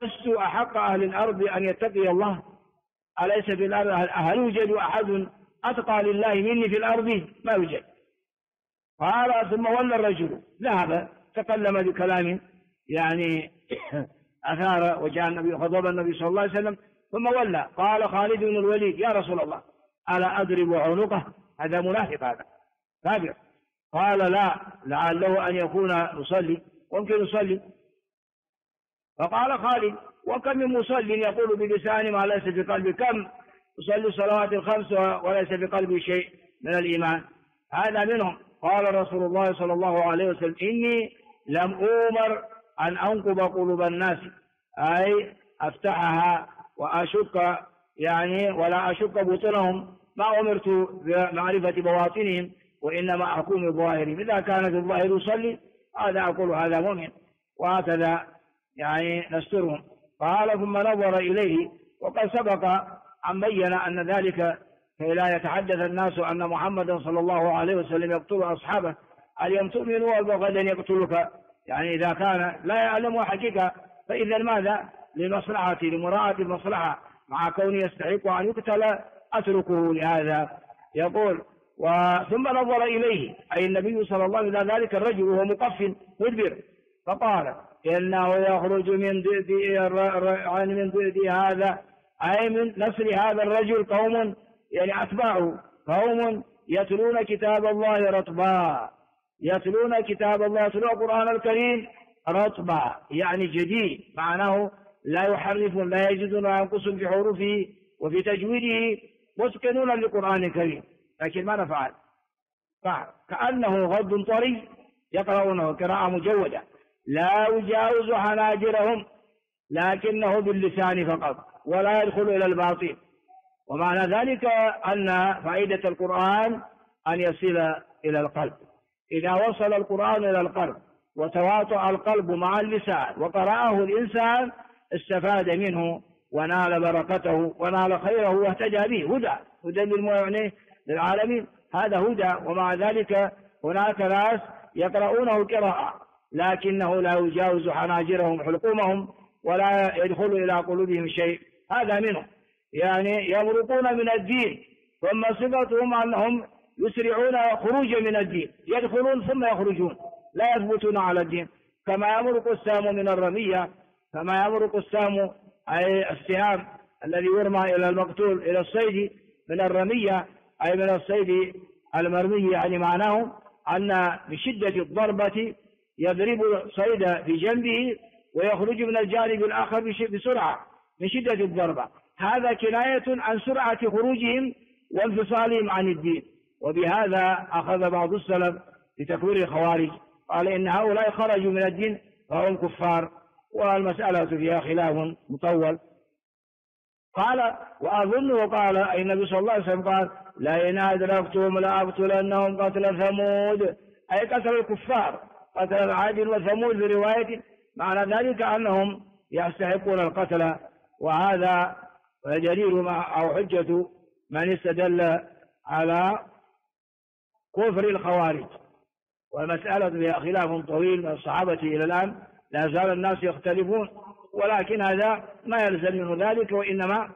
لست أحق أهل الأرض أن يتقي الله، أليس في الأرض هل يوجد أحد أتقى لله مني في الأرض؟ ما يوجد. قال ثم ولى الرجل ذهب تكلم بكلام يعني أثار وجاء النبي غضب النبي صلى الله عليه وسلم، ثم ولى. قال خالد بن الوليد يا رسول الله ألا أضرب عنقه؟ هذا منافق، هذا كافر. قال لا، لعله أن يكون يصلي ويمكن يصلي. فقال خالد وكم من مصل يقول بلسانه ما ليس في قلبه، كم يصلي الصلوات الخمس وليس في قلبه شيء من الإيمان، هذا منهم. قال رسول الله صلى الله عليه وسلم إني لم أؤمر أن أنقب قلوب الناس، أي أفتحها وأشك يعني ولا أشك بطنهم، ما أمرت بمعرفة بواطنهم وإنما أحكم بظاهرهم، إذا كان في الظاهر يصلي هذا أقول هذا مؤمن، وهكذا يعني نسترهم. قال ثم نظر إليه، وقد سبق أن بين أن ذلك كي لا يتحدث الناس أن محمدا صلى الله عليه وسلم يقتل أصحابه، اليوم تؤمن وغدا يقتلك، يعني إذا كان لا يعلم حقيقة فإذا ماذا لمصلحة لمراعاة المصلحة مع كونه يستحق أن يقتل أتركه لهذا. يقول ثم نظر إليه أي النبي صلى الله عليه وسلم إلى ذلك الرجل وهو مقف مدبر، فقال إنه يخرج من ضئد هذا، أي من نسل هذا الرجل قوم يعني أتباعه قوم يتلون كتاب الله رطبا، يتلون كتاب الله، يتلون القرآن الكريم رطبا يعني جديد، معناه لا يحرفون لا يجدون أنفسهم في حروفه وفي تجويده مسكنون للقرآن الكريم، لكن ما نفعل كأنه غض طري يقرؤونه قراءة مجودة لا يجاوز حناجرهم لكنه باللسان فقط ولا يدخل إلى الباطن. ومعنى ذلك أن فائدة القرآن أن يصل إلى القلب، إذا وصل القرآن إلى القلب وتواطأ القلب مع اللسان وقرأه الإنسان استفاد منه ونال بركته ونال خيره واهتدى به، هدى للعالمين، هذا هدى. ومع ذلك هناك ناس يقرؤونه قراءة لكنه لا يجاوز حناجرهم حلقومهم ولا يدخل إلى قلوبهم شيء، هذا منهم يعني يمرقون من الدين، ثم صفتهم أنهم يسرعون خروجا من الدين، يدخلون ثم يخرجون لا يثبتون على الدين، كما يمرق السام من الرمية، كما يمرق السام أي السهام الذي يرمى إلى المقتول إلى الصيد من الرمية أي من الصيد المرمي، يعني معناه أن بشدة الضربة يضرب صيد في جنبه ويخرج من الجانب الآخر بسرعة من شدة الضربة، هذا كناية عن سرعة خروجهم وانفصالهم عن الدين. وبهذا أخذ بعض السلف بتكوير الخوارج، قال إن هؤلاء خرجوا من الدين فهم كفار، والمسألة فيها خلاف مطول. قال وأظن وقال أي النبي صلى الله عليه وسلم قال لئن أدركتهم لأقتلنهم قتل ثمود، أي قتل الكفار قتل عاد وثمود في رواية، معنى ذلك أنهم يستحقون القتل، وهذا دليل أو حجة من استدل على كفر الخوارج. والمسألة فيها خلاف طويل من الصحابة إلى الآن، لا زال الناس يختلفون، ولكن هذا ما يلزم منه ذلك، وإنما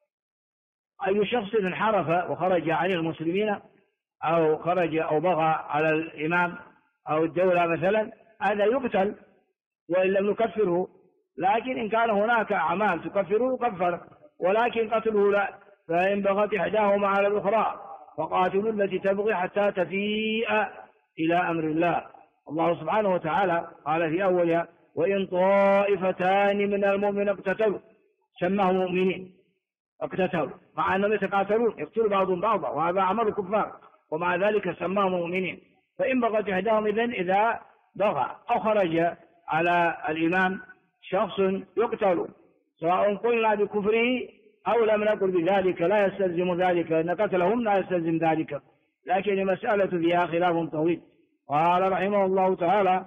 أي شخص انحرف وخرج عن المسلمين أو خرج أو بغى على الإمام أو الدولة مثلا هذا يقتل وإن لم نكفره، لكن إن كان هناك أعمال تكفره كفر، ولكن قتله لا، فإن بغت إحداهما على الأخرى فقاتلوا التي تبغي حتى تفيء إلى أمر الله. الله سبحانه وتعالى قال في أولها وإن طائفتان من المؤمنين اقتتلوا، سماه مؤمنين اقتتلوا، مع أنهم يتقاتلون يقتل بعضهم بعضا وهذا عمل الكفار، ومع ذلك سماه مؤمنين. فإن بغت إحداهم إذا بغى أو خرج على الإمام شخص يقتل، سواء قلنا بكفره أو لم نقل بذلك لا يستلزم ذلك، إن قتلهم لا يستلزم ذلك، لكن المسألة فيها خلاف طويل. قال رحمه الله تعالى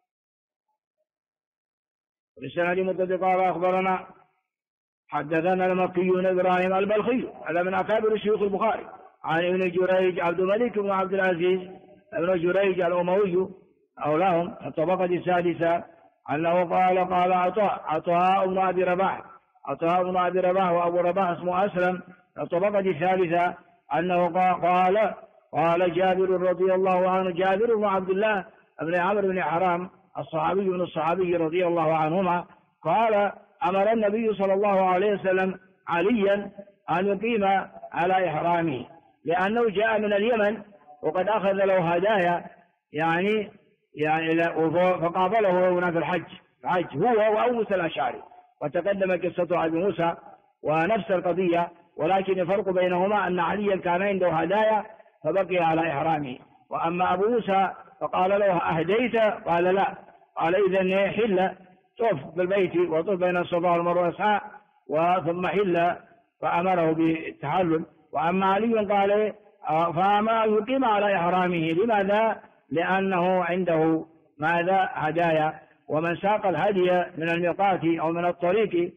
بسند متصل قال أخبرنا حدثنا المكي إبراهيم البلخي، هذا من أكابر شيوخ البخاري، عن ابن جريج عبد الملك بن عبد العزيز ابن جريج الأموي أولاهم الطبقة السادسة أنه قال عطاء بن أبي رباح وأبو رباح اسمه أسلم الطبقة الثالثة أنه قال جابر رضي الله عنه، جابر بن عبد الله بن عمرو بن حرام الصحابي من الصحابي رضي الله عنهما قال أمر النبي صلى الله عليه وسلم عليا أن يقيم على إحرامه، لأنه جاء من اليمن وقد أخذ له هدايا يعني فقابله هنا في الحج هو وأبو موسى الأشعري، وتقدم قصة أبي موسى ونفس القضية، ولكن الفرق بينهما أن عليا كان عنده هدايا فبقي على إحرامه، وأما أبو موسى فقال له أهديت؟ قال لا. قال إذن حل، طف بالبيت وطف بين الصفا والمروة اسعى ثم حل، فأمره بالتحلل. وأما علي قال فما يقيم على إحرامه، لماذا؟ لأنه عنده ماذا؟ هدايا، ومن ساق الهدي من الميقات أو من الطريق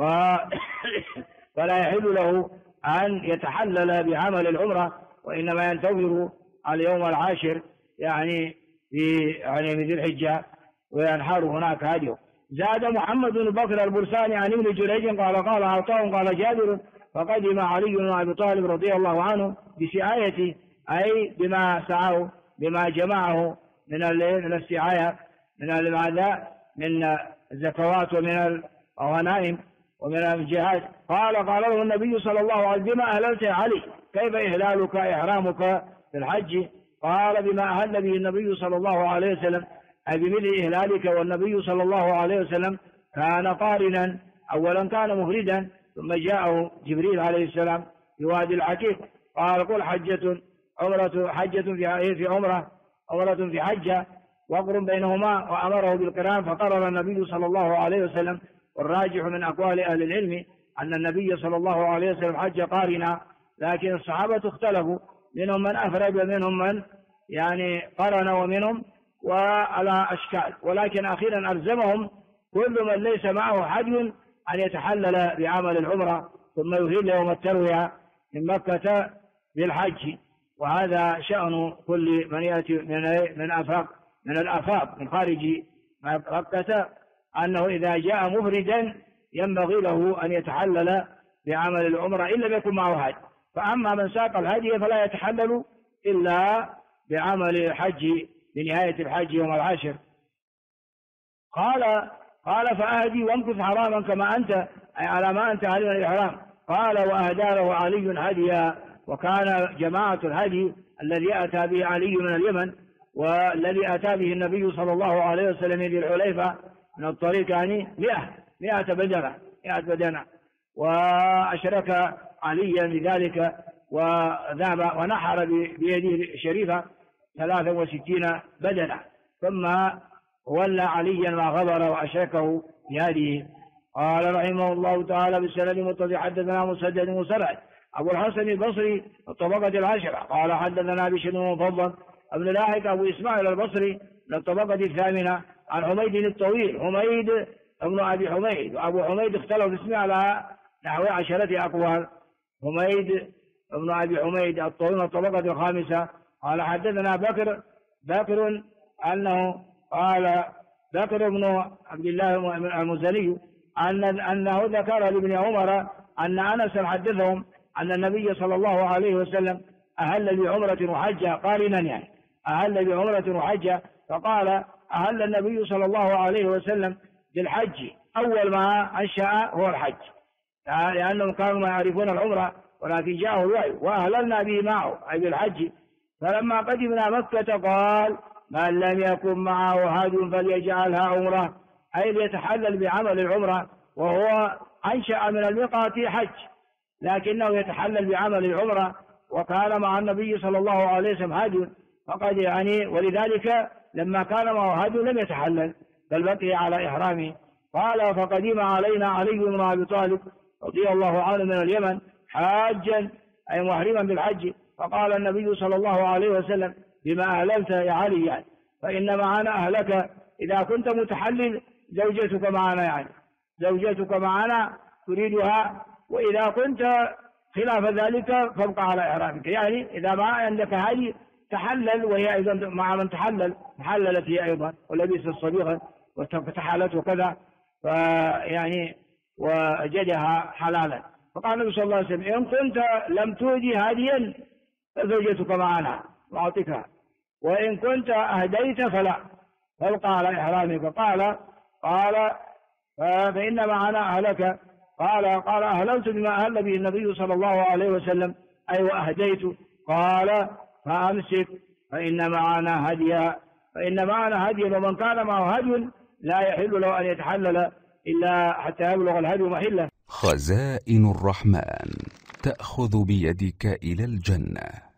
فلا يحل له أن يتحلل بعمل العمرة، وإنما ينتظر اليوم العاشر يعني في ذي الحجة وينحر هناك هديه. زاد محمد بن بكر البرساني عن ابن جريج قال عطاء قال جابر فقدم علي بن أبي طالب رضي الله عنه بسعايته، أي بما سعاه بما جمعه من السعاية من الزكوات ومن الغنائم ومن الجهاد. قال له النبي صلى الله عليه وسلم بما أهللت يا علي؟ كيف إهلالك إحرامك في الحج؟ قال بما أهل به النبي صلى الله عليه وسلم، أي بمثل إهلالك، والنبي صلى الله عليه وسلم كان قارنا، أولا كان مفردا ثم جاءه جبريل عليه السلام في وادي العقيق قال قل حجة في عمرة في حجة وقرن بينهما، وأمره بالقران فقرر النبي صلى الله عليه وسلم. والراجح من أقوال أهل العلم أن النبي صلى الله عليه وسلم حج قارنا، لكن الصحابة اختلفوا، منهم من أفرد ومنهم من يعني قرن ومنهم وعلى أشكال، ولكن أخيرا ألزمهم كل من ليس معه حج أن يتحلل بعمل العمرة ثم يهل يوم التروية من مكة بالحج. وهذا شأن كل من يأتي من الآفاق من خارج مكة، أنه إذا جاء مفردا ينبغي له أن يتحلل بعمل العمرة إن لم يكن معه هدي. فأما من ساق الهدي فلا يتحلل إلا بعمل الحج بنهاية الحج يوم العاشر. قال فأهدي وامكث حراما كما أنت، أي على ما أنت عليه من الإحرام. قال وأهدى له علي هديا، وكان جماعة الهدي الذي أتى به علي من اليمن والذي أتى به النبي صلى الله عليه وسلم ذي الحليفة من الطريق يعني 100 بدنة، وأشرك عليا بذلك وذهب ونحر بيده الشريفة 63 بدنة، ثم ولى عليا ما غبر وأشركه بهذه. قال رحمه الله تعالى بالسند المتصل حدثنا مسدد مسرع أبو الحسن البصري الطبقة العاشرة قال حدثنا بشر بن مفضل ابن لاحق أبو إسماعيل البصري من الطبقة الثامنة عن حميد الطويل، حميد ابن أبي حميد، وأبو حميد اختلف اسمه على نحو 10 أقوال. حميد ابن أبي حميد الطويل من الطبقة الخامسة قال حدثنا بكر أنه قال بكر بن عبد الله المزني أنه ذكر لابن عمر أن أنس حدثهم أن النبي صلى الله عليه وسلم أهل بعمرة وحجة قارنا، يعني أهل بعمرة وحجة، فقال أهل النبي صلى الله عليه وسلم بالحج أول ما أنشأ هو الحج، لأنهم كانوا ما يعرفون العمرة ولكن جاءه الوحي وأهللنا به معه أي بالحج. فلما قدمنا مكة قال من لم يكن معه هدي فليجعلها عمرة، أي ليتحلل بعمل العمرة، وهو أنشأ من الميقات حج لكنه يتحلل بعمل العمرة، وكان مع النبي صلى الله عليه وسلم هدي فقد يعني، ولذلك لما كان معه هدي لم يتحلل بل بقي على إحرامه. قال فقدم علينا علي بن أبي طالب رضي الله عنه من اليمن حاجا أي محرما بالحج، فقال النبي صلى الله عليه وسلم بما أهللت يا علي، يعني فإن معنا أهلك إذا كنت متحلل زوجتك معنا، يعني زوجتك معنا تريدها، وإذا كنت خلاف ذلك فابقى على إحرامك، يعني إذا ما عندك هذه تحلل وهي أيضا مع من تحللت هي أيضا ولبس الصديقة وفتحلت وكذا فيعني وجدها حلالا. فقال النبي صلى الله عليه وسلم إن كنت لم تهدي هاديا فزوجتك معنا وأعطكها، وإن كنت أهديت فلا، فابقى على إحرامك. قال فإن معنا أهلك. قال أهللت بما أهل به النبي صلى الله عليه وسلم أي وأهديت. قال فأمسك فإن معنا هديا ومن كان معه هدي لا يحل له أن يتحلل إلا حتى يبلغ الهدي محله. خزائن الرحمن تأخذ بيدك إلى الجنة.